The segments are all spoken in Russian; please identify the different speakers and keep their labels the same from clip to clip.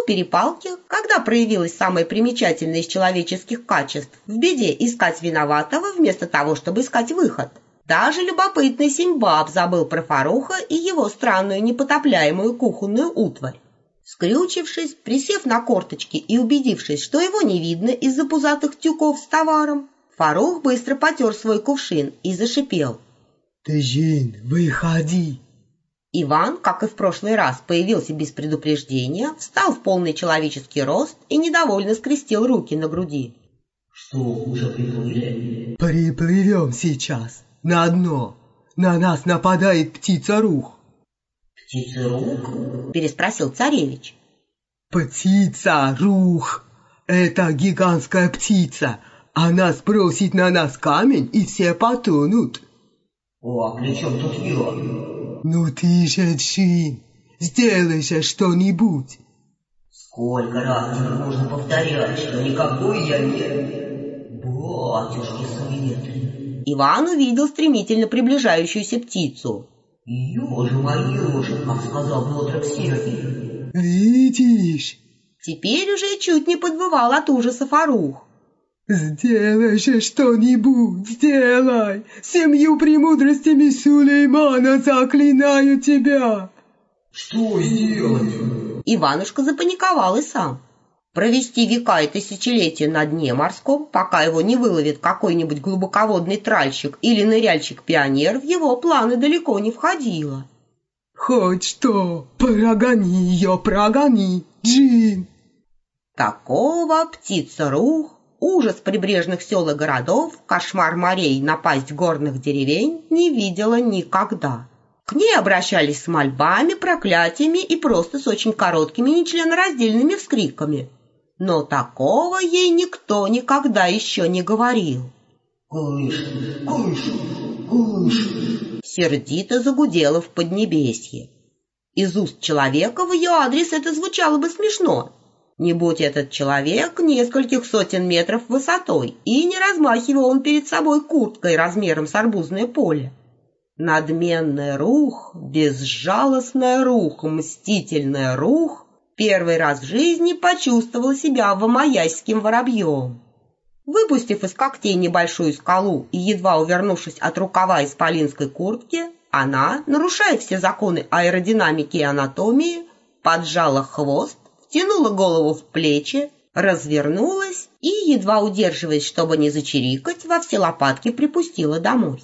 Speaker 1: перепалке, когда проявилось самое примечательное из человеческих качеств, в беде искать виноватого вместо того, чтобы искать выход. Даже любопытный Симбаб забыл про Фаруха и его странную непотопляемую кухонную утварь. Скрючившись, присев на корточки и убедившись, что его не видно из-за пузатых тюков с товаром, Фарух быстро потер свой кувшин и зашипел:
Speaker 2: «Джин, выходи!»
Speaker 1: Иван, как и в прошлый раз, появился без предупреждения, встал в полный человеческий рост и недовольно скрестил руки на груди.
Speaker 3: «Что, уже приплыли?»
Speaker 2: «Приплывем сейчас, на дно. На нас нападает птица-рух».
Speaker 3: «Птица-рух?»
Speaker 1: – переспросил царевич.
Speaker 2: «Птица-рух! Это гигантская птица. Она сбросит на нас камень, и все потонут».
Speaker 3: «А при чем тут я?»
Speaker 2: «Ну ты же, Джин, сделай же что-нибудь».
Speaker 3: «Сколько раз тебе можно повторять, что никакой я не... Батюшки светлые!»
Speaker 1: Иван увидел стремительно приближающуюся птицу.
Speaker 3: «Ежи мои ежи, как сказал Петрик Сергий».
Speaker 2: «Видишь?»
Speaker 1: Теперь уже чуть не подвывал от ужаса Фарух.
Speaker 2: «Сделай же что-нибудь, сделай! 7 премудростями Сулеймана заклинаю тебя!»
Speaker 3: «Что сделать?»
Speaker 1: Иванушка запаниковал и сам. Провести века и тысячелетия на дне морском, пока его не выловит какой-нибудь глубоководный тральщик или ныряльщик-пионер, в его планы далеко не входило.
Speaker 2: «Хоть что, прогони ее, прогони, Джин!»
Speaker 1: Такого птица-рух, ужас прибрежных сел и городов, кошмар морей, напасть горных деревень не видела никогда. К ней обращались с мольбами, проклятиями и просто с очень короткими нечленораздельными вскриками. Но такого ей никто никогда еще не говорил.
Speaker 3: «Кыш, кыш, кыш!»
Speaker 1: Сердито загудело в поднебесье. Из уст человека в ее адрес это звучало бы смешно. Не будь этот человек нескольких сотен метров высотой, и не размахивал он перед собой курткой размером с арбузное поле. Надменная рух, безжалостная рух, мстительная рух первый раз в жизни почувствовала себя вамаяйским воробьем. Выпустив из когтей небольшую скалу и едва увернувшись от рукава исполинской куртки, она, нарушая все законы аэродинамики и анатомии, поджала хвост, втянула голову в плечи, развернулась и, едва удерживаясь, чтобы не зачирикать, во все лопатки припустила домой.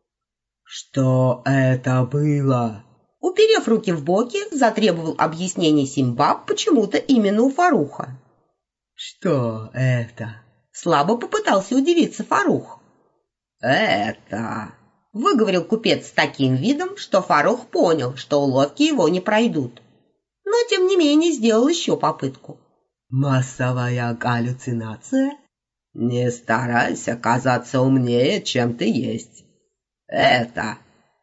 Speaker 2: «Что это было?»
Speaker 1: Уперев руки в боки, затребовал объяснений Симбаб почему-то именно у Фаруха.
Speaker 2: «Что это?»
Speaker 1: Слабо попытался удивиться Фарух.
Speaker 2: «Это...»
Speaker 1: Выговорил купец с таким видом, что Фарух понял, что уловки его не пройдут. Но, тем не менее, сделал еще попытку.
Speaker 2: «Массовая галлюцинация?» «Не старайся казаться умнее, чем ты есть. Это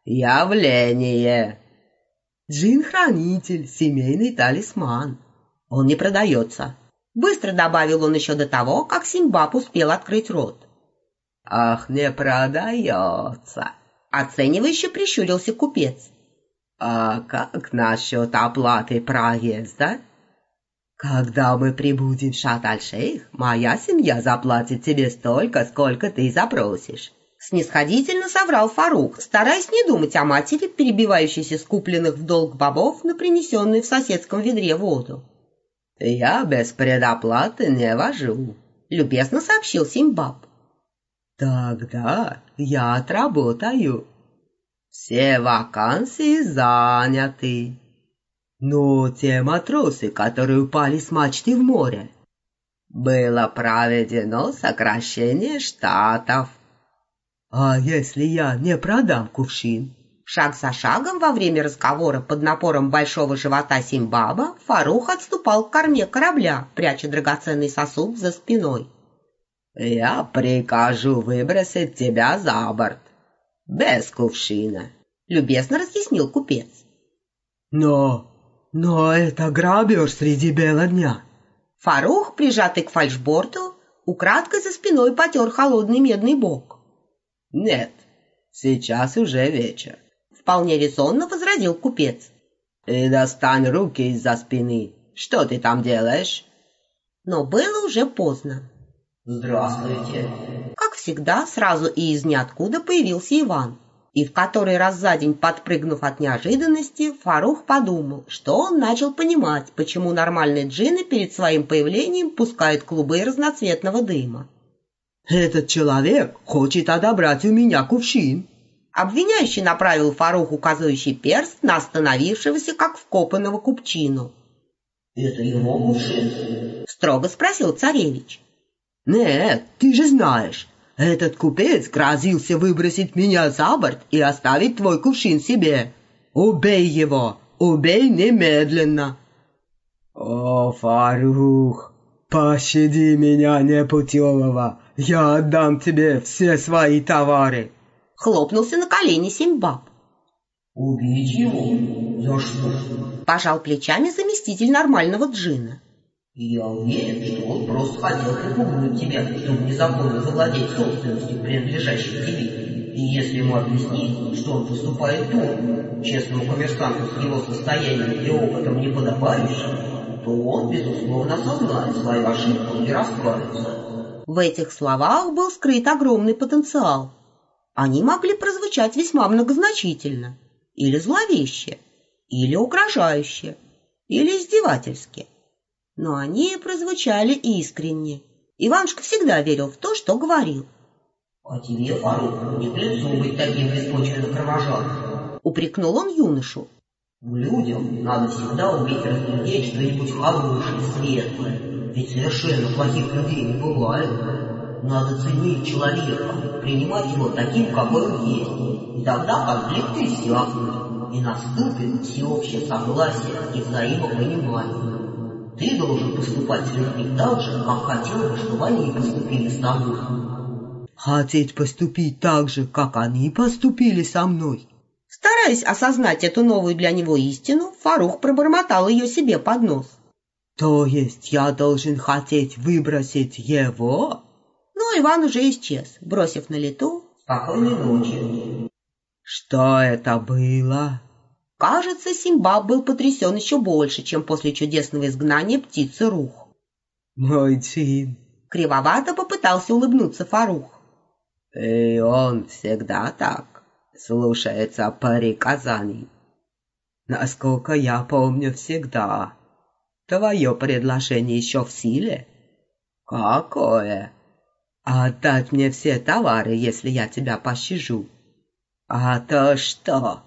Speaker 2: явление. Джин-хранитель, семейный талисман.
Speaker 1: Он не продается». Быстро добавил он еще до того, как Симбаб успел открыть рот.
Speaker 2: «Ах, не продается!»
Speaker 1: Оценивающе прищурился купец.
Speaker 2: «А как насчет оплаты проезда? Когда мы прибудем в Шарм-эль-Шейх, моя семья заплатит тебе столько, сколько ты запросишь».
Speaker 1: Снисходительно соврал Фарух, стараясь не думать о матери, перебивающейся с купленных в долг бобов на принесенную в соседском ведре воду.
Speaker 2: «Я без предоплаты не вожу», — любезно сообщил Симбаб. «Тогда я отработаю. Все вакансии заняты. Но те матросы, которые упали с мачты в море, было проведено сокращение штатов. А если я не продам кувшин?»
Speaker 1: Шаг за шагом во время разговора под напором большого живота Симбаба Фарух отступал к корме корабля, пряча драгоценный сосуд за спиной.
Speaker 2: «Я прикажу выбросить тебя за борт, без кувшина», —
Speaker 1: любезно разъяснил купец.
Speaker 2: Но это грабеж среди бела дня».
Speaker 1: Фарух, прижатый к фальшборту, украдкой за спиной потер холодный медный бок.
Speaker 2: «Нет, сейчас уже вечер», —
Speaker 1: вполне резонно возразил купец.
Speaker 2: «И достань руки из-за спины, что ты там делаешь?»
Speaker 1: Но было уже поздно.
Speaker 3: Здравствуйте.
Speaker 1: Как всегда, сразу и из ниоткуда появился Иван. И в который раз за день, подпрыгнув от неожиданности, Фарух подумал, что он начал понимать, почему нормальные джинны перед своим появлением пускают клубы разноцветного дыма.
Speaker 2: «Этот человек хочет отобрать у меня кувшин».
Speaker 1: Обвиняющий направил Фаруху указывающий перст на остановившегося, как вкопанного купчину.
Speaker 3: Это его кувшин?
Speaker 1: Строго спросил царевич.
Speaker 2: «Нет, ты же знаешь, этот купец грозился выбросить меня за борт и оставить твой кувшин себе. Убей его, убей немедленно!» «О, Фарух, пощади меня непутевого, я отдам тебе все свои товары!»
Speaker 1: Хлопнулся на колени Симбаб.
Speaker 3: Убить его? За что?
Speaker 1: Пожал плечами заместитель нормального джинна.
Speaker 3: Я уверен, что он просто хотел припугнуть тебя, чтобы незаконно завладеть собственностью, принадлежащей тебе. И если ему объяснить, что он поступает дурно, честному коммерсанту с его состоянием и опытом не подобающим, то он, безусловно, осознает свою ошибку и раскается.
Speaker 1: В этих словах был скрыт огромный потенциал. Они могли прозвучать весьма многозначительно, или зловеще, или угрожающе, или издевательски. Но они прозвучали искренне. Иванушка всегда верил в то, что говорил.
Speaker 3: «А тебе, Фарух, не к лицу быть таким беспочвенным кровожадным», —
Speaker 1: упрекнул он юношу.
Speaker 3: «Людям надо всегда уметь разглядеть что-нибудь хорошее, светлое, ведь совершенно плохих людей не бывает. Надо ценить человека, принимать его таким, какой он есть, и тогда конфликты иссякнут, и наступит всеобщее согласие и взаимопонимание. Ты должен поступать с людьми так же, как хотел бы, чтобы они поступили с тобой».
Speaker 2: «Хотеть поступить так же, как они поступили со мной?»
Speaker 1: Стараясь осознать эту новую для него истину, Фарух пробормотал ее себе под нос.
Speaker 2: «То есть я должен хотеть выбросить его?»
Speaker 1: Но Иван уже исчез, бросив на лету
Speaker 3: «Спокойной ночи».
Speaker 2: «Что это было?»
Speaker 1: Кажется, Симбаб был потрясен еще больше, чем после чудесного изгнания птицы Рух.
Speaker 2: «Мой джин».
Speaker 1: Кривовато попытался улыбнуться Фарух.
Speaker 2: «И он всегда так, слушается приказаний. Насколько я помню, всегда. Твое предложение еще в силе?» «Какое?» «Отдать мне все товары, если я тебя пощажу». «А то что?»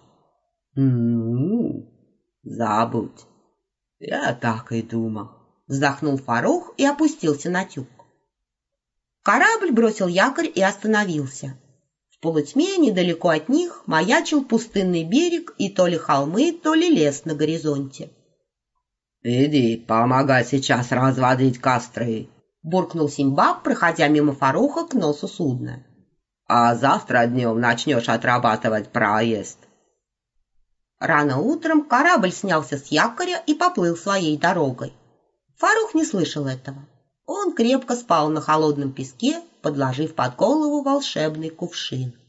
Speaker 2: «Забудь. Я так и думал».
Speaker 1: Вздохнул Фарух и опустился на тюк. Корабль бросил якорь и остановился. В полутьме недалеко от них маячил пустынный берег и то ли холмы, то ли лес на горизонте.
Speaker 2: «Иди, помогай сейчас разводить костры», —
Speaker 1: буркнул Симбаб, проходя мимо Фаруха к носу судна.
Speaker 2: «А завтра днем начнешь отрабатывать проезд».
Speaker 1: Рано утром корабль снялся с якоря и поплыл своей дорогой. Фарух не слышал этого. Он крепко спал на холодном песке, подложив под голову волшебный кувшин.